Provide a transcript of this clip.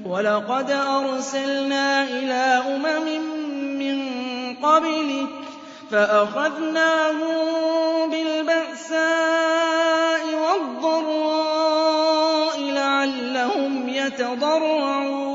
وَلَقَدْ أَرْسَلْنَا إِلَىٰ أُمَمٍ مِّن قَبْلِكَ فَأَخَذْنَاهُم بِالْبَأْسَاءِ وَالضَّرَّاءِ لَعَلَّهُمْ يَتَضَرَّعُونَ